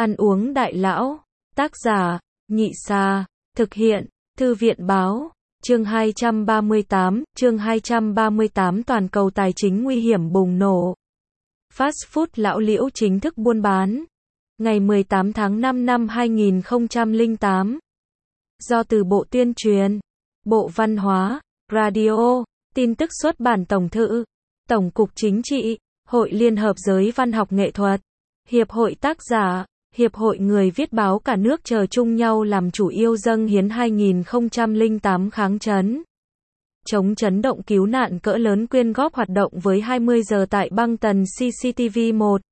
Ăn uống đại lão. Tác giả, Nhị Sa. Thực hiện, Thư viện Báo. Chương 238, toàn cầu tài chính nguy hiểm bùng nổ. Fast food lão liễu chính thức buôn bán. Ngày 18 tháng 5 năm 2008. Do từ Bộ Tuyên truyền, Bộ Văn hóa, Radio, tin tức xuất bản Tổng thự, Tổng cục Chính trị, Hội Liên hợp Giới Văn học Nghệ thuật, Hiệp hội Tác giả, Hiệp hội Người viết báo cả nước chờ chung nhau làm chủ yêu dâng hiến 2008 kháng chấn. Chống chấn động cứu nạn cỡ lớn quyên góp hoạt động với 20 giờ tại băng tần CCTV 1,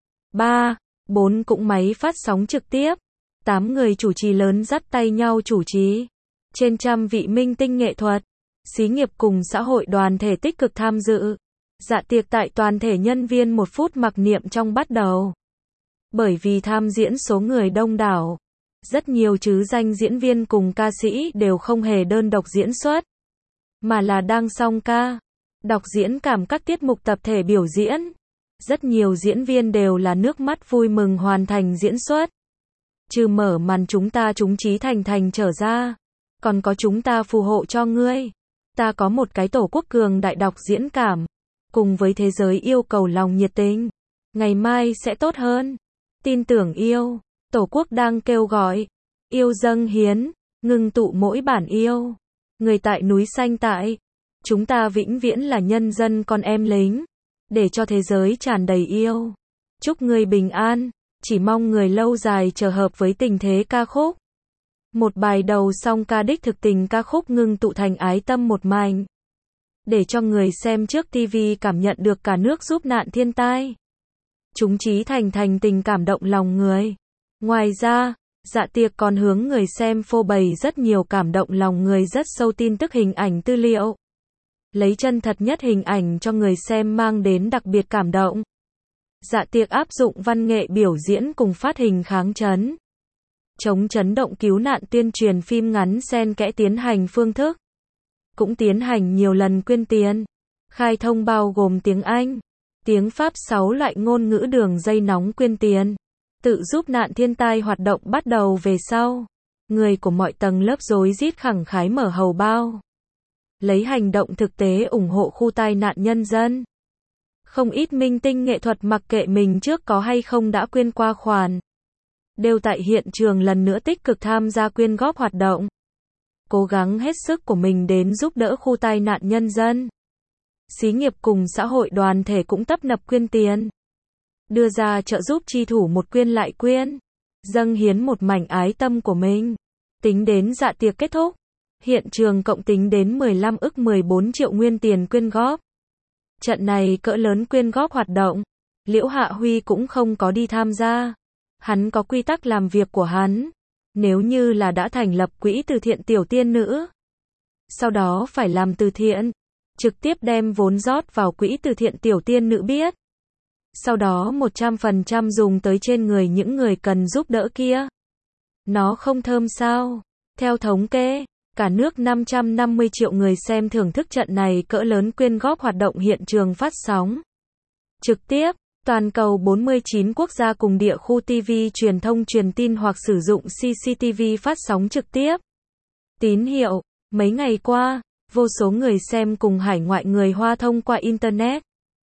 3, 4 cũng máy phát sóng trực tiếp. 8 người chủ trì lớn dắt tay nhau chủ trì. Trên trăm vị minh tinh nghệ thuật, xí nghiệp cùng xã hội đoàn thể tích cực tham dự. Dạ tiệc tại toàn thể nhân viên 1 phút mặc niệm trong bắt đầu. Bởi vì tham diễn số người đông đảo, rất nhiều trứ danh diễn viên cùng ca sĩ đều không hề đơn độc diễn xuất, mà là đang song ca, đọc diễn cảm các tiết mục tập thể biểu diễn. Rất nhiều diễn viên đều là nước mắt vui mừng hoàn thành diễn xuất. Trừ mở màn chúng ta chúng Chí Thành Thành trở ra, còn có chúng ta phù hộ cho ngươi. Ta có một cái tổ quốc cường đại đọc diễn cảm, cùng với thế giới yêu cầu lòng nhiệt tình. Ngày mai sẽ tốt hơn. Tin tưởng yêu, Tổ quốc đang kêu gọi, yêu dâng hiến, ngưng tụ mỗi bản yêu. Người tại núi xanh tại, chúng ta vĩnh viễn là nhân dân con em lính, để cho thế giới tràn đầy yêu. Chúc người bình an, chỉ mong người lâu dài trở hợp với tình thế ca khúc. Một bài đầu song ca đích thực tình ca khúc ngưng tụ thành ái tâm một mảnh. Để cho người xem trước TV cảm nhận được cả nước giúp nạn thiên tai. Chúng Chí Thành Thành tình cảm động lòng người. Ngoài ra, dạ tiệc còn hướng người xem phô bày rất nhiều cảm động lòng người rất sâu tin tức hình ảnh tư liệu. Lấy chân thật nhất hình ảnh cho người xem mang đến đặc biệt cảm động. Dạ tiệc áp dụng văn nghệ biểu diễn cùng phát hình kháng chấn. Chống chấn động cứu nạn tuyên truyền phim ngắn xen kẽ tiến hành phương thức. Cũng tiến hành nhiều lần quyên tiền. Khai thông bao gồm tiếng Anh, tiếng Pháp 6 loại ngôn ngữ đường dây nóng quyên tiền. Tự giúp nạn thiên tai hoạt động bắt đầu về sau. Người của mọi tầng lớp rối rít khẳng khái mở hầu bao. Lấy hành động thực tế ủng hộ khu tai nạn nhân dân. Không ít minh tinh nghệ thuật mặc kệ mình trước có hay không đã quyên qua khoản. Đều tại hiện trường lần nữa tích cực tham gia quyên góp hoạt động. Cố gắng hết sức của mình đến giúp đỡ khu tai nạn nhân dân. Xí nghiệp cùng xã hội đoàn thể cũng tấp nập quyên tiền. Đưa ra trợ giúp chi thủ một quyên lại quyên. Dâng hiến một mảnh ái tâm của mình. Tính đến dạ tiệc kết thúc, hiện trường cộng tính đến 15 ức 14 triệu nguyên tiền quyên góp. Trận này cỡ lớn quyên góp hoạt động, Liễu Hạ Huy cũng không có đi tham gia. Hắn có quy tắc làm việc của hắn. Nếu như là đã thành lập quỹ từ thiện tiểu tiên nữ, sau đó phải làm từ thiện, trực tiếp đem vốn rót vào quỹ từ thiện tiểu tiên nữ biết. Sau đó 100% dùng tới trên người những người cần giúp đỡ kia. Nó không thơm sao? Theo thống kê, cả nước 550 triệu người xem thưởng thức trận này cỡ lớn quyên góp hoạt động hiện trường phát sóng trực tiếp. Toàn cầu 49 quốc gia cùng địa khu TV truyền thông truyền tin hoặc sử dụng CCTV phát sóng trực tiếp. Tín hiệu, mấy ngày qua, vô số người xem cùng hải ngoại người Hoa thông qua Internet,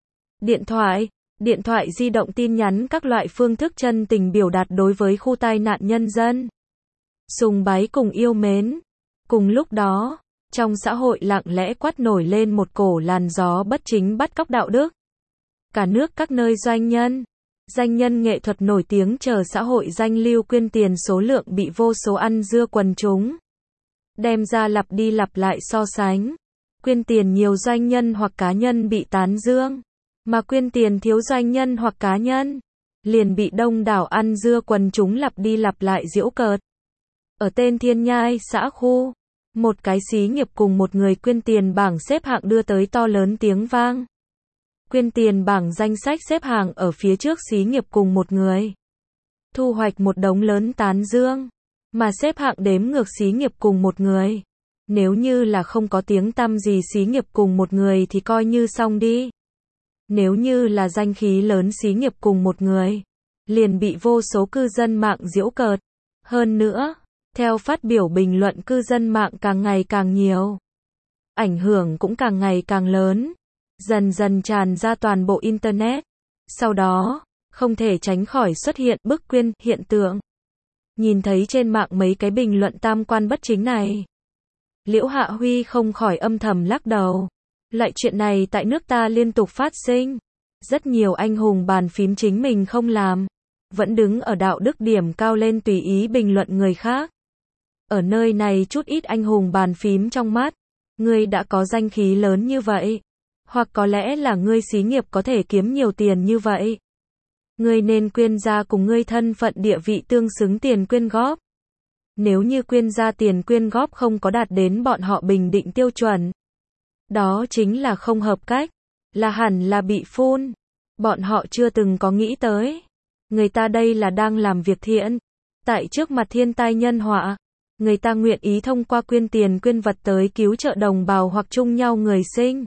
điện thoại di động tin nhắn các loại phương thức chân tình biểu đạt đối với khu tai nạn nhân dân. Sùng bái cùng yêu mến. Cùng lúc đó, trong xã hội lặng lẽ quát nổi lên một cổ làn gió bất chính bắt cóc đạo đức. Cả nước các nơi danh nhân nghệ thuật nổi tiếng chờ xã hội danh lưu quyên tiền số lượng bị vô số ăn dưa quần chúng đem ra lặp đi lặp lại so sánh. Quyên tiền nhiều doanh nhân hoặc cá nhân bị tán dương, mà quyên tiền thiếu doanh nhân hoặc cá nhân liền bị đông đảo ăn dưa quần chúng lặp đi lặp lại giễu cợt. Ở tên Thiên Nhai xã khu, một cái xí nghiệp cùng một người quyên tiền bảng xếp hạng đưa tới to lớn tiếng vang. Quyên tiền bảng danh sách xếp hàng ở phía trước xí nghiệp cùng một người. Thu hoạch một đống lớn tán dương. Mà xếp hạng đếm ngược xí nghiệp cùng một người. Nếu như là không có tiếng tăm gì xí nghiệp cùng một người thì coi như xong đi. Nếu như là danh khí lớn xí nghiệp cùng một người, liền bị vô số cư dân mạng giễu cợt. Hơn nữa, theo phát biểu bình luận cư dân mạng càng ngày càng nhiều, ảnh hưởng cũng càng ngày càng lớn, dần dần tràn ra toàn bộ Internet. Sau đó, không thể tránh khỏi xuất hiện bức quyên hiện tượng. Nhìn thấy trên mạng mấy cái bình luận tam quan bất chính này, Liễu Hạ Huy không khỏi âm thầm lắc đầu. Loại chuyện này tại nước ta liên tục phát sinh. Rất nhiều anh hùng bàn phím chính mình không làm, vẫn đứng ở đạo đức điểm cao lên tùy ý bình luận người khác. Ở nơi này chút ít anh hùng bàn phím trong mắt, ngươi đã có danh khí lớn như vậy, hoặc có lẽ là ngươi xí nghiệp có thể kiếm nhiều tiền như vậy. Ngươi nên quyên ra cùng ngươi thân phận địa vị tương xứng tiền quyên góp. Nếu như quyên ra tiền quyên góp không có đạt đến bọn họ bình định tiêu chuẩn, đó chính là không hợp cách, là hẳn là bị phun. Bọn họ chưa từng có nghĩ tới. Người ta đây là đang làm việc thiện. Tại trước mặt thiên tai nhân họa, người ta nguyện ý thông qua quyên tiền quyên vật tới cứu trợ đồng bào hoặc chung nhau người sinh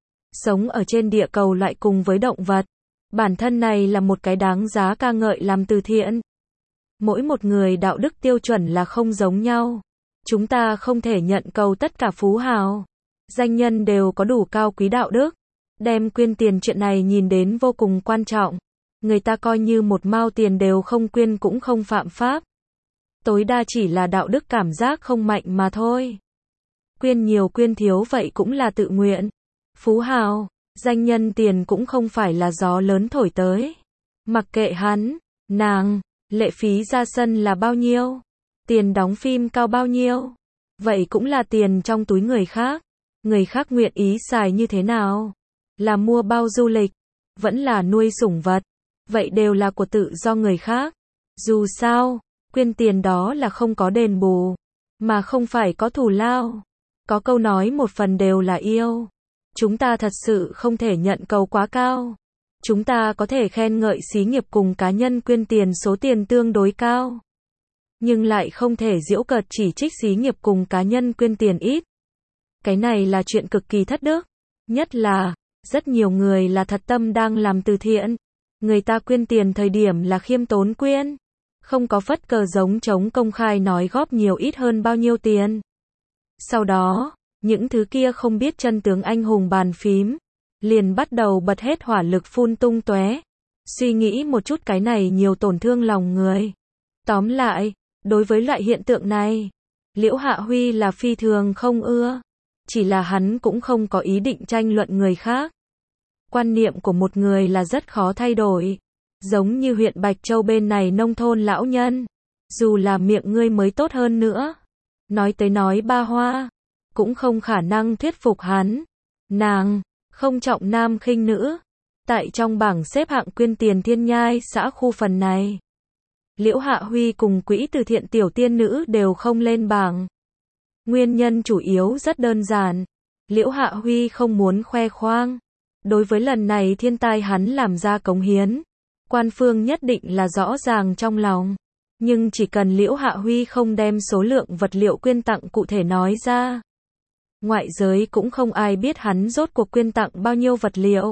sống ở trên địa cầu lại cùng với động vật. Bản thân này là một cái đáng giá ca ngợi làm từ thiện. Mỗi một người đạo đức tiêu chuẩn là không giống nhau. Chúng ta không thể nhận cầu tất cả phú hào, danh nhân đều có đủ cao quý đạo đức. Đem quyên tiền chuyện này nhìn đến vô cùng quan trọng. Người ta coi như một mao tiền đều không quyên cũng không phạm pháp. Tối đa chỉ là đạo đức cảm giác không mạnh mà thôi. Quyên nhiều quyên thiếu vậy cũng là tự nguyện. Phú hào, danh nhân tiền cũng không phải là gió lớn thổi tới. Mặc kệ hắn, nàng, lệ phí ra sân là bao nhiêu, tiền đóng phim cao bao nhiêu, vậy cũng là tiền trong túi người khác. Người khác nguyện ý xài như thế nào, là mua bao du lịch, vẫn là nuôi sủng vật, vậy đều là của tự do người khác. Dù sao, quyên tiền đó là không có đền bù, mà không phải có thù lao. Có câu nói một phần đều là yêu. Chúng ta thật sự không thể nhận cầu quá cao. Chúng ta có thể khen ngợi xí nghiệp cùng cá nhân quyên tiền số tiền tương đối cao, nhưng lại không thể giễu cợt chỉ trích xí nghiệp cùng cá nhân quyên tiền ít. Cái này là chuyện cực kỳ thất đức. Nhất là, rất nhiều người là thật tâm đang làm từ thiện. Người ta quyên tiền thời điểm là khiêm tốn quyên, không có phất cờ giống trống công khai nói góp nhiều ít hơn bao nhiêu tiền. Sau đó, những thứ kia không biết chân tướng anh hùng bàn phím, liền bắt đầu bật hết hỏa lực phun tung tóe. Suy nghĩ một chút cái này nhiều tổn thương lòng người. Tóm lại, đối với loại hiện tượng này, Liễu Hạ Huy là phi thường không ưa. Chỉ là hắn cũng không có ý định tranh luận người khác. Quan niệm của một người là rất khó thay đổi. Giống như huyện Bạch Châu bên này nông thôn lão nhân, dù là miệng ngươi mới tốt hơn nữa, nói tới nói ba hoa, cũng không khả năng thuyết phục hắn. Nàng không trọng nam khinh nữ. Tại trong bảng xếp hạng quyên tiền Thiên Nhai xã khu phần này, Liễu Hạ Huy cùng quỹ từ thiện tiểu tiên nữ đều không lên bảng. Nguyên nhân chủ yếu rất đơn giản. Liễu Hạ Huy không muốn khoe khoang. Đối với lần này thiên tai hắn làm ra cống hiến, quan phương nhất định là rõ ràng trong lòng. Nhưng chỉ cần Liễu Hạ Huy không đem số lượng vật liệu quyên tặng cụ thể nói ra, ngoại giới cũng không ai biết hắn rốt cuộc quyên tặng bao nhiêu vật liệu.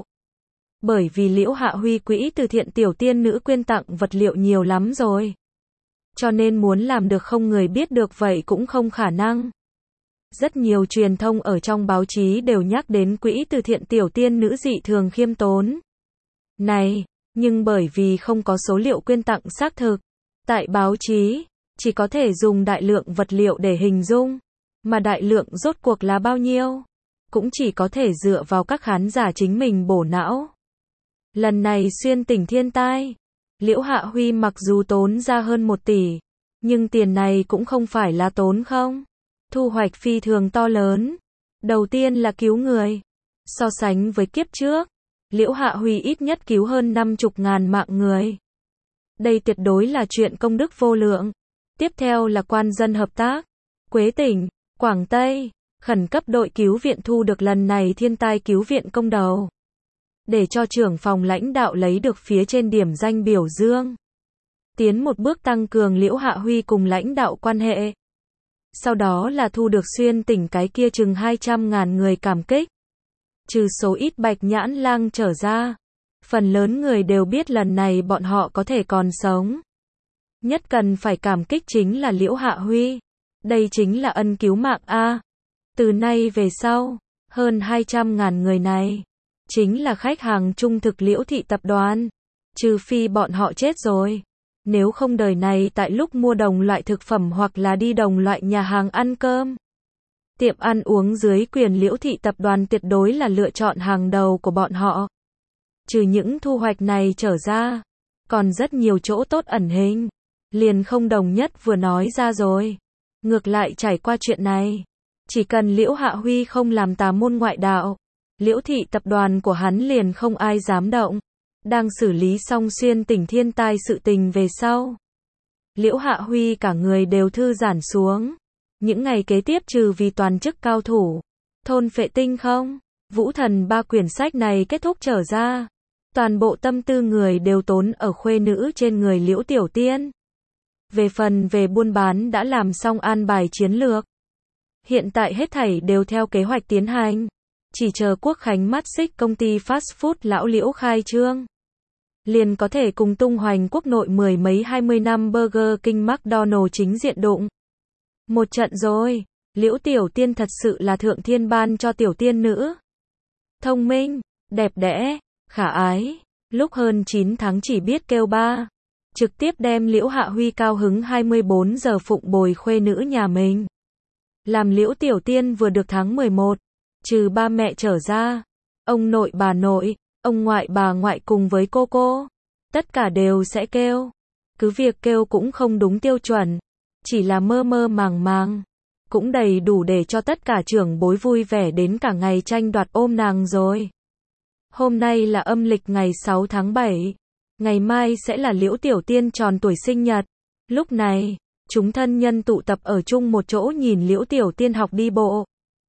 Bởi vì Liễu Hạ Huy quỹ từ thiện tiểu tiên nữ quyên tặng vật liệu nhiều lắm rồi. Cho nên muốn làm được không người biết được vậy cũng không khả năng. Rất nhiều truyền thông ở trong báo chí đều nhắc đến quỹ từ thiện tiểu tiên nữ dị thường khiêm tốn này, nhưng bởi vì không có số liệu quyên tặng xác thực, tại báo chí chỉ có thể dùng đại lượng vật liệu để hình dung, mà đại lượng rốt cuộc là bao nhiêu, cũng chỉ có thể dựa vào các khán giả chính mình bổ não. Lần này xuyên tỉnh thiên tai, Liễu Hạ Huy mặc dù tốn ra hơn 1 tỷ, nhưng tiền này cũng không phải là tốn không. Thu hoạch phi thường to lớn. Đầu tiên là cứu người. So sánh với kiếp trước, Liễu Hạ Huy ít nhất cứu hơn 50.000 mạng người. Đây tuyệt đối là chuyện công đức vô lượng. Tiếp theo là quan dân hợp tác. Quế tỉnh, Quảng Tây, khẩn cấp đội cứu viện thu được lần này thiên tai cứu viện công đầu, để cho trưởng phòng lãnh đạo lấy được phía trên điểm danh biểu dương. Tiến một bước tăng cường Liễu Hạ Huy cùng lãnh đạo quan hệ. Sau đó là thu được xuyên tỉnh cái kia chừng 200.000 người cảm kích. Trừ số ít bạch nhãn lang trở ra, Phần lớn người đều biết lần này bọn họ có thể còn sống. Nhất cần phải cảm kích chính là Liễu Hạ Huy. Đây chính là ân cứu mạng a. Từ nay về sau, hơn 200.000 người này chính là khách hàng trung thực Liễu thị tập đoàn. Trừ phi bọn họ chết rồi. Nếu không đời này tại lúc mua đồng loại thực phẩm hoặc là đi đồng loại nhà hàng ăn cơm, tiệm ăn uống dưới quyền Liễu thị tập đoàn tuyệt đối là lựa chọn hàng đầu của bọn họ. Trừ những thu hoạch này trở ra, còn rất nhiều chỗ tốt ẩn hình. Liền không đồng nhất vừa nói ra rồi. Ngược lại trải qua chuyện này, chỉ cần Liễu Hạ Huy không làm tà môn ngoại đạo, Liễu thị tập đoàn của hắn liền không ai dám động. Đang xử lý xong xuyên tỉnh thiên tai sự tình về sau, Liễu Hạ Huy cả người đều thư giãn xuống. Những ngày kế tiếp trừ vì toàn chức cao thủ, thôn phệ tinh không, Vũ Thần 3 quyển sách này kết thúc trở ra, toàn bộ tâm tư người đều tốn ở khuê nữ trên người Liễu Tiểu Tiên. Về phần về buôn bán đã làm xong an bài chiến lược. Hiện tại hết thảy đều theo kế hoạch tiến hành. Chỉ chờ Quốc khánh mắt xích công ty fast food lão Liễu khai trương, liền có thể cùng tung hoành quốc nội 10 mấy 20 năm Burger King McDonald chính diện đụng. Một trận rồi, Liễu Tiểu Tiên thật sự là thượng thiên ban cho tiểu tiên nữ. Thông minh, đẹp đẽ, khả ái, lúc hơn 9 tháng chỉ biết kêu ba. Trực tiếp đem Liễu Hạ Huy cao hứng 24 giờ phụng bồi khuê nữ nhà mình. Làm Liễu Tiểu Tiên vừa được tháng 11, trừ ba mẹ trở ra, ông nội bà nội, ông ngoại bà ngoại cùng với cô, tất cả đều sẽ kêu. Cứ việc kêu cũng không đúng tiêu chuẩn, chỉ là mơ mơ màng màng, cũng đầy đủ để cho tất cả trưởng bối vui vẻ đến cả ngày tranh đoạt ôm nàng rồi. Hôm nay là âm lịch ngày 6 tháng 7. Ngày mai sẽ là Liễu Tiểu Tiên tròn tuổi sinh nhật. Lúc này, chúng thân nhân tụ tập ở chung một chỗ nhìn Liễu Tiểu Tiên học đi bộ.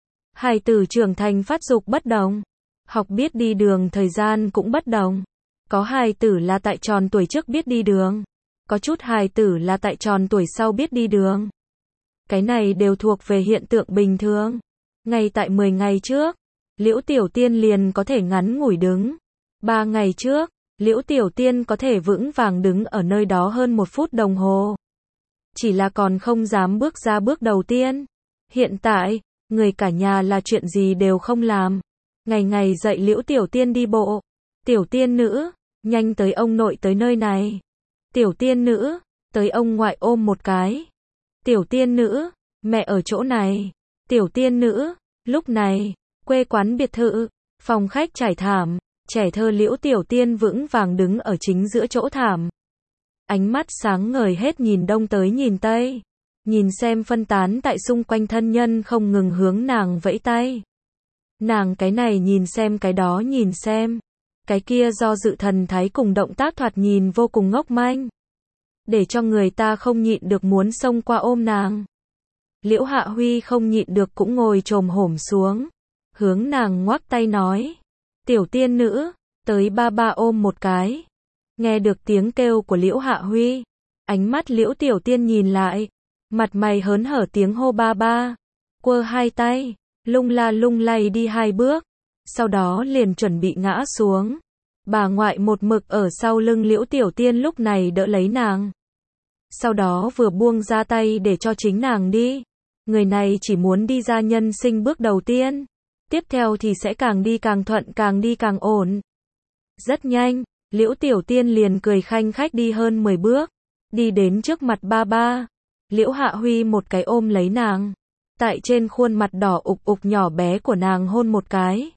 Hài tử trưởng thành phát dục bất đồng, học biết đi đường thời gian cũng bất đồng. Có hài tử là tại tròn tuổi trước biết đi đường, có chút hài tử là tại tròn tuổi sau biết đi đường. Cái này đều thuộc về hiện tượng bình thường. Ngay tại 10 ngày trước, Liễu Tiểu Tiên liền có thể ngắn ngủi đứng. 3 ngày trước, Liễu Tiểu Tiên có thể vững vàng đứng ở nơi đó hơn 1 phút đồng hồ. Chỉ là còn không dám bước ra bước đầu tiên. Hiện tại, người cả nhà là chuyện gì đều không làm. Ngày ngày dạy Liễu Tiểu Tiên đi bộ. Tiểu Tiên nữ, nhanh tới ông nội tới nơi này. Tiểu Tiên nữ, tới ông ngoại ôm một cái. Tiểu Tiên nữ, mẹ ở chỗ này. Tiểu Tiên nữ, lúc này, quê quán biệt thự, phòng khách trải thảm. Trẻ thơ Liễu Tiểu Tiên vững vàng đứng ở chính giữa chỗ thảm. Ánh mắt sáng ngời hết nhìn đông tới nhìn tây. Nhìn xem phân tán tại xung quanh thân nhân không ngừng hướng nàng vẫy tay. Nàng cái này nhìn xem cái đó nhìn xem. Cái kia do dự thần thái cùng động tác thoạt nhìn vô cùng ngốc manh. Để cho người ta không nhịn được muốn xông qua ôm nàng. Liễu Hạ Huy không nhịn được cũng ngồi chồm hổm xuống. Hướng nàng ngoắc tay nói. Tiểu Tiên nữ, tới ba ba ôm một cái. Nghe được tiếng kêu của Liễu Hạ Huy, ánh mắt Liễu Tiểu Tiên nhìn lại, mặt mày hớn hở tiếng hô ba ba, quơ hai tay, lung la lung lay đi 2 bước, sau đó liền chuẩn bị ngã xuống. Bà ngoại một mực ở sau lưng Liễu Tiểu Tiên lúc này đỡ lấy nàng. Sau đó vừa buông ra tay để cho chính nàng đi. Người này chỉ muốn đi ra nhân sinh bước đầu tiên. Tiếp theo thì sẽ càng đi càng thuận, càng đi càng ổn. Rất nhanh, Liễu Tiểu Tiên liền cười khanh khách đi hơn 10 bước. Đi đến trước mặt ba ba. Liễu Hạ Huy một cái ôm lấy nàng. Tại trên khuôn mặt đỏ ục ục nhỏ bé của nàng hôn một cái.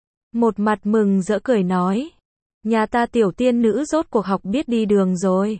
Một mặt mừng rỡ cười nói. Nhà ta Tiểu Tiên nữ rốt cuộc học biết đi đường rồi.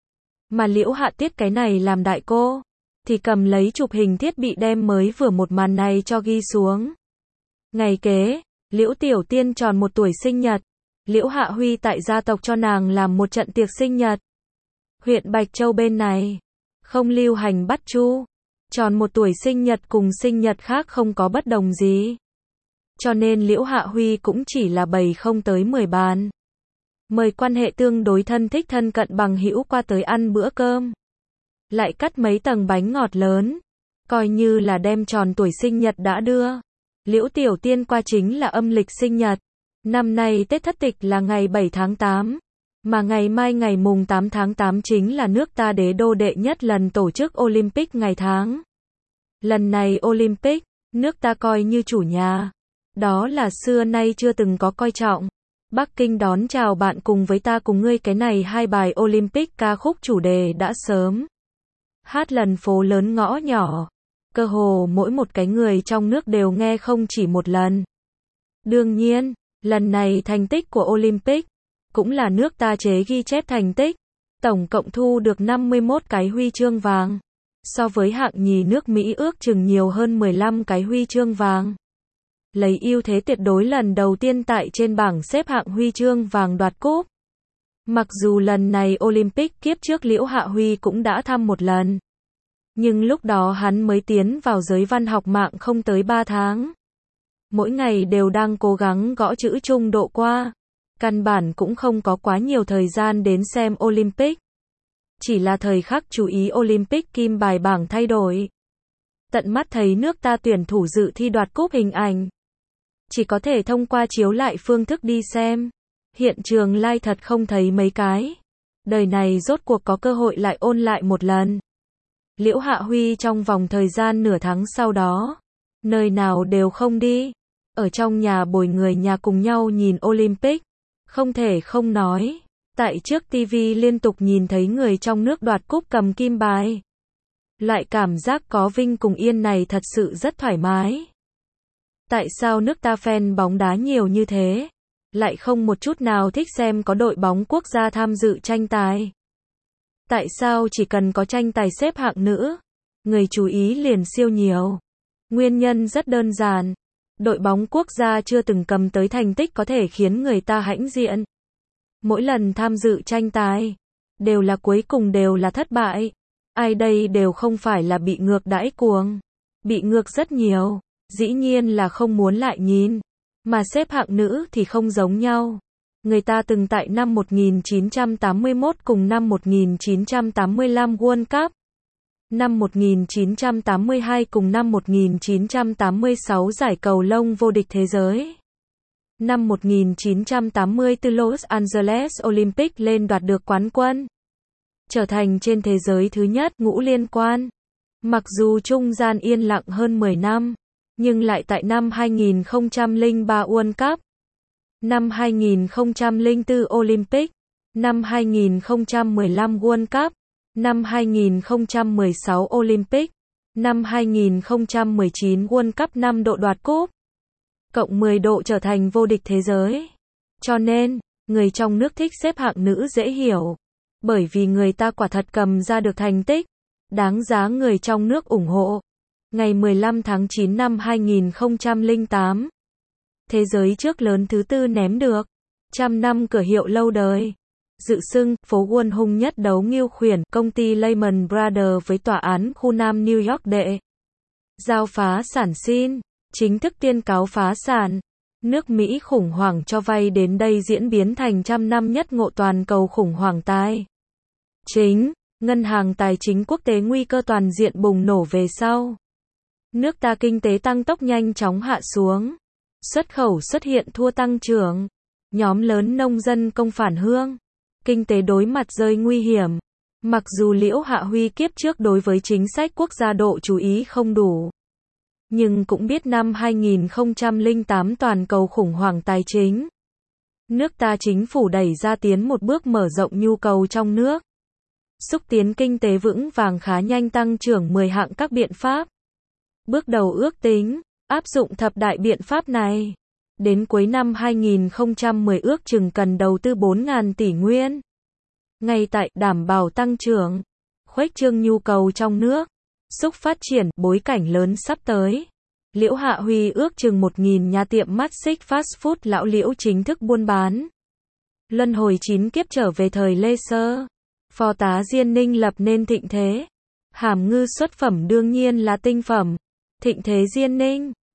Mà Liễu Hạ Tiết cái này làm đại cô, thì cầm lấy chụp hình thiết bị đem mới vừa một màn này cho ghi xuống. Ngày kế, Liễu Tiểu Tiên tròn 1 tuổi sinh nhật. Liễu Hạ Huy tại gia tộc cho nàng làm một trận tiệc sinh nhật. Huyện Bạch Châu bên này, không lưu hành bắt chu. Tròn 1 tuổi sinh nhật cùng sinh nhật khác không có bất đồng gì. Cho nên Liễu Hạ Huy cũng chỉ là bày không tới 10 bàn. Mời quan hệ tương đối thân thích thân cận bằng hữu qua tới ăn bữa cơm. Lại cắt mấy tầng bánh ngọt lớn. Coi như là đem tròn tuổi sinh nhật đã đưa. Liễu Tiểu Tiên qua chính là âm lịch sinh nhật. Năm nay Tết Thất Tịch là ngày 7 tháng 8, mà ngày mai ngày mùng 8 tháng 8 chính là nước ta đế đô đệ nhất lần tổ chức Olympic ngày tháng. Lần này Olympic, nước ta coi như chủ nhà. Đó là xưa nay chưa từng có coi trọng. Bắc Kinh đón chào bạn cùng với ta cùng ngươi, cái này hai bài Olympic ca khúc chủ đề đã sớm hát lần phố lớn ngõ nhỏ. Cơ hồ mỗi một cái người trong nước đều nghe không chỉ một lần. Đương nhiên, lần này thành tích của Olympic cũng là nước ta chế ghi chép thành tích, tổng cộng thu được 51 cái huy chương vàng. So với hạng nhì nước Mỹ ước chừng nhiều hơn 15 cái huy chương vàng. Lấy ưu thế tuyệt đối lần đầu tiên tại trên bảng xếp hạng huy chương vàng đoạt cúp. Mặc dù lần này Olympic kiếp trước Liễu Hạ Huy cũng đã thăm một lần. Nhưng lúc đó hắn mới tiến vào giới văn học mạng không tới 3 tháng. Mỗi ngày đều đang cố gắng gõ chữ trung độ qua. Căn bản cũng không có quá nhiều thời gian đến xem Olympic. Chỉ là thời khắc chú ý Olympic kim bài bảng thay đổi. Tận mắt thấy nước ta tuyển thủ dự thi đoạt cúp hình ảnh. Chỉ có thể thông qua chiếu lại phương thức đi xem. Hiện trường live thật không thấy mấy cái. Đời này rốt cuộc có cơ hội lại ôn lại một lần. Liễu Hạ Huy trong vòng thời gian nửa tháng sau đó, nơi nào đều không đi. Ở trong nhà bồi người nhà cùng nhau nhìn Olympic. Không thể không nói. Tại trước TV liên tục nhìn thấy người trong nước đoạt cúp cầm kim bài. Loại cảm giác có vinh cùng yên này thật sự rất thoải mái. Tại sao nước ta fan bóng đá nhiều như thế? Lại không một chút nào thích xem có đội bóng quốc gia tham dự tranh tài? Tại sao chỉ cần có tranh tài xếp hạng nữ, người chú ý liền siêu nhiều? Nguyên nhân rất đơn giản. Đội bóng quốc gia chưa từng cầm tới thành tích có thể khiến người ta hãnh diện. Mỗi lần tham dự tranh tài, đều là cuối cùng đều là thất bại. Ai đây đều không phải là bị ngược đãi cuồng. Bị ngược rất nhiều. Dĩ nhiên là không muốn lại nhìn. Mà xếp hạng nữ thì không giống nhau. Người ta từng tại năm 1981 cùng năm 1985 World Cup. Năm 1982 cùng năm 1986 giải cầu lông vô địch thế giới. Năm 1984 Los Angeles Olympic lên đoạt được quán quân. Trở thành trên thế giới thứ nhất ngũ liên quan. Mặc dù trung gian yên lặng hơn 10 năm, nhưng lại tại năm 2003 World Cup, năm 2004 Olympic, năm 2015 World Cup, năm 2016 Olympic, năm 2019 World Cup 5 độ đoạt cúp, cộng 10 độ trở thành vô địch thế giới. Cho nên, người trong nước thích xếp hạng nữ dễ hiểu. Bởi vì người ta quả thật cầm ra được thành tích, đáng giá người trong nước ủng hộ. Ngày 15 tháng 9 năm 2008, thế giới trước lớn thứ tư ném được 100 năm cửa hiệu lâu đời. Dự xưng, phố Wall hung nhất đấu nghêu khuyển, công ty Lehman Brothers với tòa án khu Nam New York đệ giao phá sản xin, chính thức tuyên cáo phá sản. Nước Mỹ khủng hoảng cho vay đến đây diễn biến thành 100 năm nhất ngộ toàn cầu khủng hoảng tài chính, ngân hàng tài chính quốc tế nguy cơ toàn diện bùng nổ về sau. Nước ta kinh tế tăng tốc nhanh chóng hạ xuống. Xuất khẩu xuất hiện thua tăng trưởng. Nhóm lớn nông dân công phản hương. Kinh tế đối mặt rơi nguy hiểm. Mặc dù Liễu Hạ Huy kiếp trước đối với chính sách quốc gia độ chú ý không đủ. Nhưng cũng biết năm 2008 toàn cầu khủng hoảng tài chính. Nước ta chính phủ đẩy ra tiến một bước mở rộng nhu cầu trong nước. Xúc tiến kinh tế vững vàng khá nhanh tăng trưởng 10 hạng các biện pháp. Bước đầu ước tính, áp dụng thập đại biện pháp này. Đến cuối năm 2010 ước chừng cần đầu tư 4.000 tỷ nguyên. Ngay tại đảm bảo tăng trưởng, khuếch trương nhu cầu trong nước, xúc phát triển bối cảnh lớn sắp tới. Liễu Hạ Huy ước chừng 1.000 nhà tiệm mắt xích fast food lão Liễu chính thức buôn bán. Luân hồi 9 kiếp trở về thời Lê Sơ. Phó tá Diên Ninh lập nên thịnh thế. Hàm ngư xuất phẩm đương nhiên là tinh phẩm. Thịnh thế Diên Ninh.